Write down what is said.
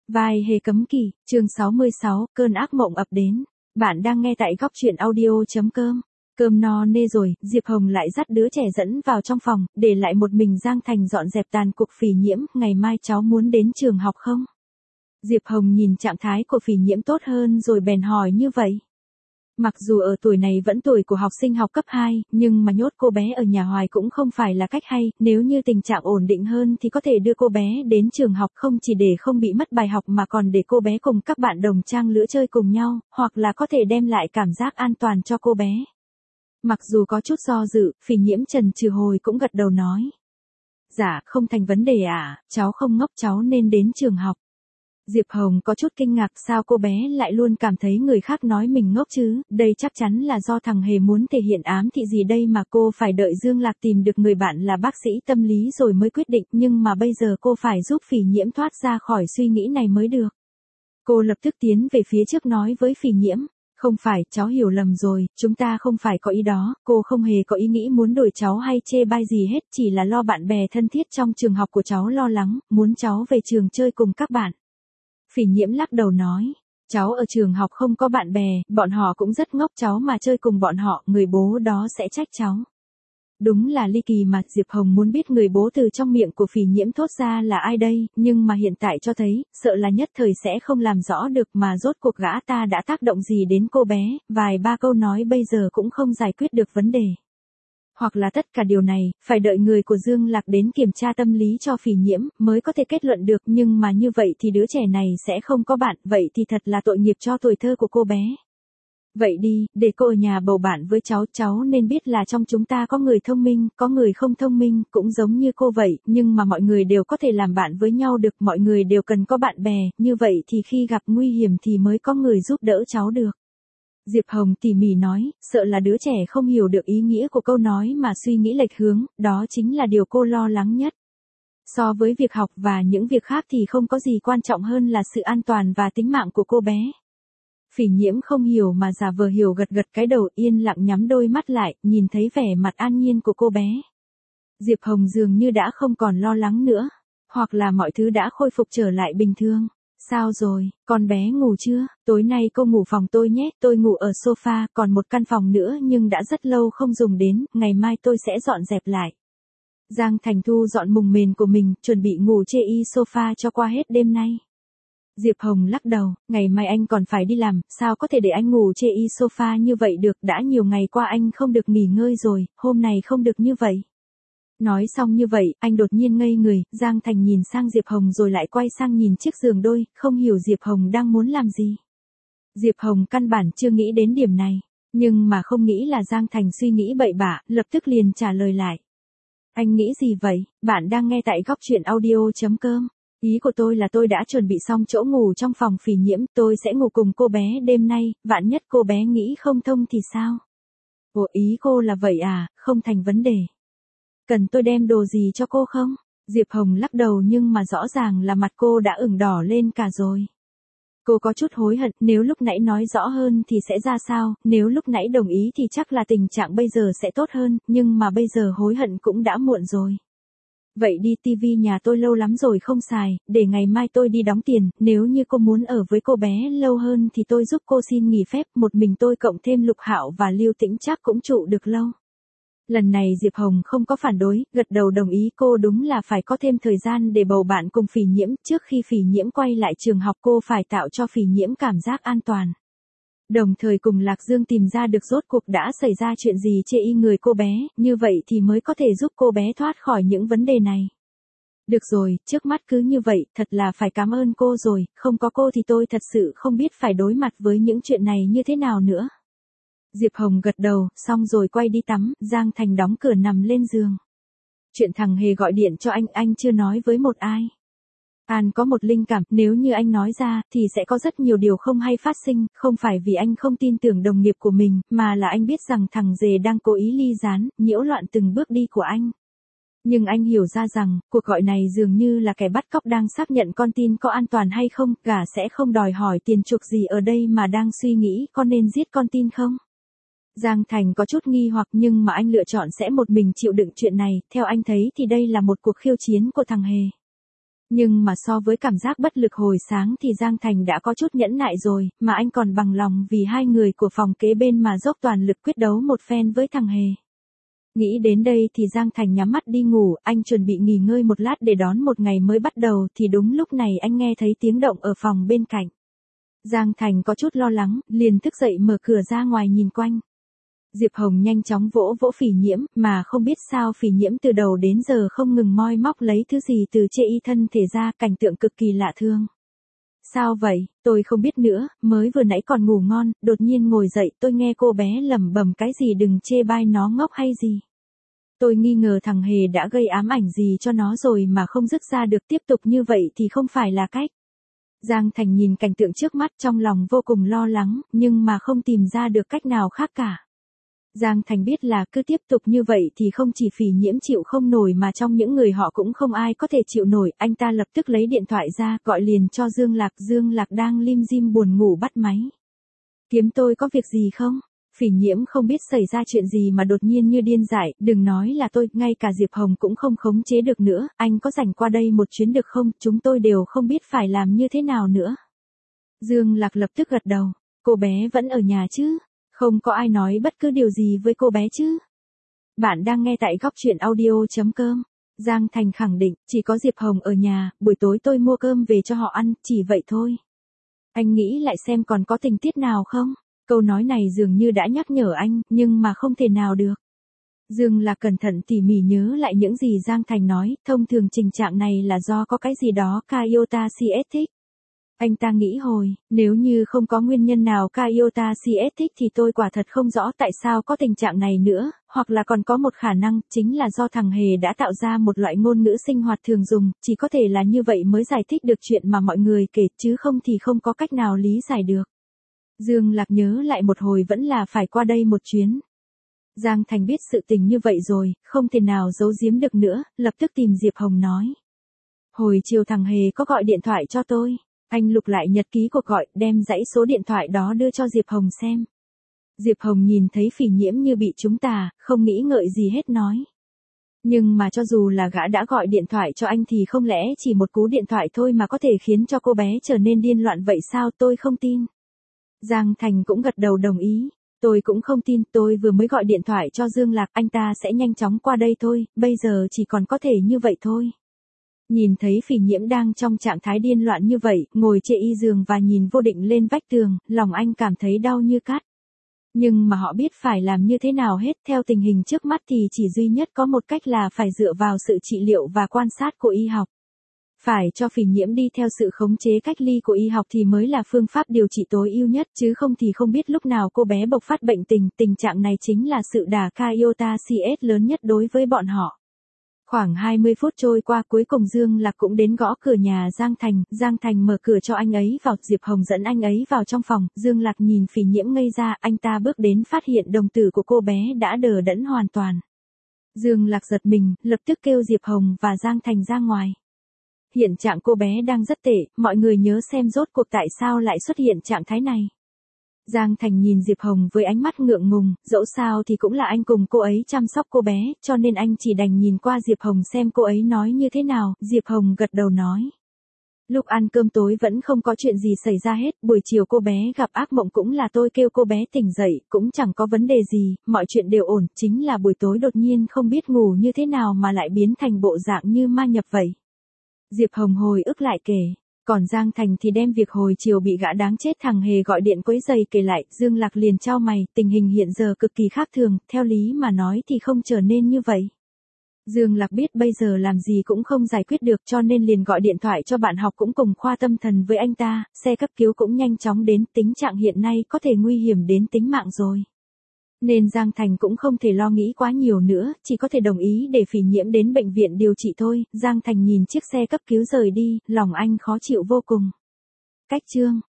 Vai hề cấm kỵ, chương 66, cơn ác mộng ập đến. Bạn đang nghe tại góc truyện audio.com. Cơm no nê rồi, Diệp Hồng lại dắt đứa trẻ dẫn vào trong phòng, để lại một mình Giang Thành dọn dẹp tàn cuộc Phỉ Nhiễm. Ngày mai cháu muốn đến trường học không? Diệp Hồng nhìn trạng thái của Phỉ Nhiễm tốt hơn rồi bèn hỏi như vậy. Mặc dù ở tuổi này vẫn tuổi của học sinh học cấp 2, nhưng mà nhốt cô bé ở nhà hoài cũng không phải là cách hay, nếu như tình trạng ổn định hơn thì có thể đưa cô bé đến trường học không chỉ để không bị mất bài học mà còn để cô bé cùng các bạn đồng trang lứa chơi cùng nhau, hoặc là có thể đem lại cảm giác an toàn cho cô bé. Mặc dù có chút do dự, Phỉ Nhiễm chần chừ hồi cũng gật đầu nói. Dạ, không thành vấn đề ạ, cháu không ngốc, cháu nên đến trường học. Diệp Hồng có chút kinh ngạc, sao cô bé lại luôn cảm thấy người khác nói mình ngốc chứ, đây chắc chắn là do thằng Hề muốn thể hiện ám thị gì đây mà cô phải đợi Dương Lạc tìm được người bạn là bác sĩ tâm lý rồi mới quyết định, nhưng mà bây giờ cô phải giúp Phỉ Nhiễm thoát ra khỏi suy nghĩ này mới được. Cô lập tức tiến về phía trước nói với Phỉ Nhiễm. Không phải, cháu hiểu lầm rồi, chúng ta không phải có ý đó, cô không hề có ý nghĩ muốn đuổi cháu hay chê bai gì hết, chỉ là lo bạn bè thân thiết trong trường học của cháu lo lắng, muốn cháu về trường chơi cùng các bạn. Phỉ Nhiễm lắc đầu nói, cháu ở trường học không có bạn bè, bọn họ cũng rất ngốc, cháu mà chơi cùng bọn họ, người bố đó sẽ trách cháu. Đúng là ly kỳ mà, Diệp Hồng muốn biết người bố từ trong miệng của Phỉ Nhiễm thốt ra là ai đây, nhưng mà hiện tại cho thấy, sợ là nhất thời sẽ không làm rõ được mà rốt cuộc gã ta đã tác động gì đến cô bé, vài ba câu nói bây giờ cũng không giải quyết được vấn đề. Hoặc là tất cả điều này, phải đợi người của Dương Lạc đến kiểm tra tâm lý cho Phỉ Nhiễm, mới có thể kết luận được, nhưng mà như vậy thì đứa trẻ này sẽ không có bạn, vậy thì thật là tội nghiệp cho tuổi thơ của cô bé. Vậy đi, để cô ở nhà bầu bạn với cháu nên biết là trong chúng ta có người thông minh, có người không thông minh, cũng giống như cô vậy, nhưng mà mọi người đều có thể làm bạn với nhau được, mọi người đều cần có bạn bè, như vậy thì khi gặp nguy hiểm thì mới có người giúp đỡ cháu được. Diệp Hồng tỉ mỉ nói, sợ là đứa trẻ không hiểu được ý nghĩa của câu nói mà suy nghĩ lệch hướng, đó chính là điều cô lo lắng nhất. So với việc học và những việc khác thì không có gì quan trọng hơn là sự an toàn và tính mạng của cô bé. Phỉ Nhiễm không hiểu mà giả vờ hiểu, gật gật cái đầu, yên lặng nhắm đôi mắt lại, nhìn thấy vẻ mặt an nhiên của cô bé. Diệp Hồng dường như đã không còn lo lắng nữa, hoặc là mọi thứ đã khôi phục trở lại bình thường. Sao rồi, con bé ngủ chưa? Tối nay cô ngủ phòng tôi nhé, tôi ngủ ở sofa, còn một căn phòng nữa nhưng đã rất lâu không dùng đến, ngày mai tôi sẽ dọn dẹp lại. Giang Thành thu dọn mùng mền của mình, chuẩn bị ngủ chê y sofa cho qua hết đêm nay. Diệp Hồng lắc đầu, ngày mai anh còn phải đi làm, sao có thể để anh ngủ chê y sofa như vậy được, đã nhiều ngày qua anh không được nghỉ ngơi rồi, hôm nay không được như vậy. Nói xong như vậy, anh đột nhiên ngây người, Giang Thành nhìn sang Diệp Hồng rồi lại quay sang nhìn chiếc giường đôi, không hiểu Diệp Hồng đang muốn làm gì. Diệp Hồng căn bản chưa nghĩ đến điểm này, nhưng mà không nghĩ là Giang Thành suy nghĩ bậy bạ, lập tức liền trả lời lại. Anh nghĩ gì vậy? Bạn đang nghe tại góc truyện audio.com. Ý của tôi là tôi đã chuẩn bị xong chỗ ngủ trong phòng Phỉ Nhiễm, tôi sẽ ngủ cùng cô bé đêm nay, vạn nhất cô bé nghĩ không thông thì sao? Ủa, ý cô là vậy à, không thành vấn đề. Cần tôi đem đồ gì cho cô không? Diệp Hồng lắc đầu, nhưng mà rõ ràng là mặt cô đã ửng đỏ lên cả rồi. Cô có chút hối hận, nếu lúc nãy nói rõ hơn thì sẽ ra sao, nếu lúc nãy đồng ý thì chắc là tình trạng bây giờ sẽ tốt hơn, nhưng mà bây giờ hối hận cũng đã muộn rồi. Vậy đi, tivi nhà tôi lâu lắm rồi không xài, để ngày mai tôi đi đóng tiền, nếu như cô muốn ở với cô bé lâu hơn thì tôi giúp cô xin nghỉ phép, một mình tôi cộng thêm Lục Hạo và Lưu Tĩnh chắc cũng trụ được lâu. Lần này Diệp Hồng không có phản đối, gật đầu đồng ý, cô đúng là phải có thêm thời gian để bầu bạn cùng Phỉ Nhiễm, trước khi Phỉ Nhiễm quay lại trường học cô phải tạo cho Phỉ Nhiễm cảm giác an toàn. Đồng thời cùng Lạc Dương tìm ra được rốt cuộc đã xảy ra chuyện gì chê y người cô bé, như vậy thì mới có thể giúp cô bé thoát khỏi những vấn đề này. Được rồi, trước mắt cứ như vậy, thật là phải cảm ơn cô rồi, không có cô thì tôi thật sự không biết phải đối mặt với những chuyện này như thế nào nữa. Diệp Hồng gật đầu, xong rồi quay đi tắm, Giang Thành đóng cửa nằm lên giường. Chuyện thằng Hề gọi điện cho anh chưa nói với một ai. An có một linh cảm, nếu như anh nói ra, thì sẽ có rất nhiều điều không hay phát sinh, không phải vì anh không tin tưởng đồng nghiệp của mình, mà là anh biết rằng thằng Dề đang cố ý ly gián, nhiễu loạn từng bước đi của anh. Nhưng anh hiểu ra rằng, cuộc gọi này dường như là kẻ bắt cóc đang xác nhận con tin có an toàn hay không, gã sẽ không đòi hỏi tiền chuộc gì ở đây mà đang suy nghĩ có nên giết con tin không. Giang Thành có chút nghi hoặc, nhưng mà anh lựa chọn sẽ một mình chịu đựng chuyện này, theo anh thấy thì đây là một cuộc khiêu chiến của thằng Hề. Nhưng mà so với cảm giác bất lực hồi sáng thì Giang Thành đã có chút nhẫn nại rồi, mà anh còn bằng lòng vì hai người của phòng kế bên mà dốc toàn lực quyết đấu một phen với thằng Hề. Nghĩ đến đây thì Giang Thành nhắm mắt đi ngủ, anh chuẩn bị nghỉ ngơi một lát để đón một ngày mới bắt đầu thì đúng lúc này anh nghe thấy tiếng động ở phòng bên cạnh. Giang Thành có chút lo lắng, liền thức dậy mở cửa ra ngoài nhìn quanh. Diệp Hồng nhanh chóng vỗ vỗ Phỉ Nhiễm, mà không biết sao Phỉ Nhiễm từ đầu đến giờ không ngừng moi móc lấy thứ gì từ chê y thân thể ra, cảnh tượng cực kỳ lạ thường. Sao vậy, tôi không biết nữa, mới vừa nãy còn ngủ ngon, đột nhiên ngồi dậy tôi nghe cô bé lẩm bẩm cái gì đừng chê bai nó ngốc hay gì. Tôi nghi ngờ thằng Hề đã gây ám ảnh gì cho nó rồi mà không dứt ra được, tiếp tục như vậy thì không phải là cách. Giang Thành nhìn cảnh tượng trước mắt trong lòng vô cùng lo lắng, nhưng mà không tìm ra được cách nào khác cả. Giang Thành biết là cứ tiếp tục như vậy thì không chỉ Phỉ Nhiễm chịu không nổi mà trong những người họ cũng không ai có thể chịu nổi. Anh ta lập tức lấy điện thoại ra gọi liền cho Dương Lạc đang lim dim buồn ngủ bắt máy. Kiếm tôi có việc gì không? Phỉ Nhiễm không biết xảy ra chuyện gì mà đột nhiên như điên dại, đừng nói là tôi, ngay cả Diệp Hồng cũng không khống chế được nữa, anh có rảnh qua đây một chuyến được không, chúng tôi đều không biết phải làm như thế nào nữa. Dương Lạc lập tức gật đầu, cô bé vẫn ở nhà chứ? Không có ai nói bất cứ điều gì với cô bé chứ? Bạn đang nghe tại góc truyện audio.com. Giang Thành khẳng định, chỉ có Diệp Hồng ở nhà, buổi tối tôi mua cơm về cho họ ăn, chỉ vậy thôi. Anh nghĩ lại xem còn có tình tiết nào không? Câu nói này dường như đã nhắc nhở anh, nhưng mà không thể nào được. Dương Lạc cẩn thận tỉ mỉ nhớ lại những gì Giang Thành nói, thông thường tình trạng này là do có cái gì đó Kaiota CS thích. Anh ta nghĩ hồi, nếu như không có nguyên nhân nào Kaiota CS thích thì tôi quả thật không rõ tại sao có tình trạng này nữa, hoặc là còn có một khả năng, chính là do thằng Hề đã tạo ra một loại ngôn ngữ sinh hoạt thường dùng, chỉ có thể là như vậy mới giải thích được chuyện mà mọi người kể, chứ không thì không có cách nào lý giải được. Dương Lạc nhớ lại một hồi vẫn là phải qua đây một chuyến. Giang Thành biết sự tình như vậy rồi, không thể nào giấu giếm được nữa, lập tức tìm Diệp Hồng nói. Hồi chiều thằng Hề có gọi điện thoại cho tôi. Anh lục lại nhật ký cuộc gọi, đem dãy số điện thoại đó đưa cho Diệp Hồng xem. Diệp Hồng nhìn thấy Phỉ Nhiễm như bị trúng tà, không nghĩ ngợi gì hết nói. Nhưng mà cho dù là gã đã gọi điện thoại cho anh thì không lẽ chỉ một cú điện thoại thôi mà có thể khiến cho cô bé trở nên điên loạn vậy sao, tôi không tin. Giang Thành cũng gật đầu đồng ý. Tôi cũng không tin, tôi vừa mới gọi điện thoại cho Dương Lạc, anh ta sẽ nhanh chóng qua đây thôi, bây giờ chỉ còn có thể như vậy thôi. Nhìn thấy Phỉ Nhiễm đang trong trạng thái điên loạn như vậy, ngồi chê y giường và nhìn vô định lên vách tường, lòng anh cảm thấy đau như cắt. Nhưng mà họ biết phải làm như thế nào hết, theo tình hình trước mắt thì chỉ duy nhất có một cách là phải dựa vào sự trị liệu và quan sát của y học. Phải cho Phỉ Nhiễm đi theo sự khống chế cách ly của y học thì mới là phương pháp điều trị tối ưu nhất, chứ không thì không biết lúc nào cô bé bộc phát bệnh tình trạng này chính là sự đả Kaiota CS lớn nhất đối với bọn họ. Khoảng 20 phút trôi qua cuối cùng Dương Lạc cũng đến gõ cửa nhà Giang Thành mở cửa cho anh ấy vào, Diệp Hồng dẫn anh ấy vào trong phòng, Dương Lạc nhìn Phỉ Nhiễm ngây ra, anh ta bước đến phát hiện đồng tử của cô bé đã đờ đẫn hoàn toàn. Dương Lạc giật mình, lập tức kêu Diệp Hồng và Giang Thành ra ngoài. Hiện trạng cô bé đang rất tệ, mọi người nhớ xem rốt cuộc tại sao lại xuất hiện trạng thái này. Giang Thành nhìn Diệp Hồng với ánh mắt ngượng ngùng, dẫu sao thì cũng là anh cùng cô ấy chăm sóc cô bé, cho nên anh chỉ đành nhìn qua Diệp Hồng xem cô ấy nói như thế nào, Diệp Hồng gật đầu nói. Lúc ăn cơm tối vẫn không có chuyện gì xảy ra hết, buổi chiều cô bé gặp ác mộng cũng là tôi kêu cô bé tỉnh dậy, cũng chẳng có vấn đề gì, mọi chuyện đều ổn, chính là buổi tối đột nhiên không biết ngủ như thế nào mà lại biến thành bộ dạng như ma nhập vậy. Diệp Hồng hồi ức lại kể. Còn Giang Thành thì đem việc hồi chiều bị gã đáng chết thằng Hề gọi điện quấy rầy kể lại, Dương Lạc liền chau mày, tình hình hiện giờ cực kỳ khác thường, theo lý mà nói thì không trở nên như vậy. Dương Lạc biết bây giờ làm gì cũng không giải quyết được cho nên liền gọi điện thoại cho bạn học cũng cùng khoa tâm thần với anh ta, xe cấp cứu cũng nhanh chóng đến, tình trạng hiện nay có thể nguy hiểm đến tính mạng rồi. Nên Giang Thành cũng không thể lo nghĩ quá nhiều nữa, chỉ có thể đồng ý để Phỉ Nhiễm đến bệnh viện điều trị thôi. Giang Thành nhìn chiếc xe cấp cứu rời đi, lòng anh khó chịu vô cùng. Cách chương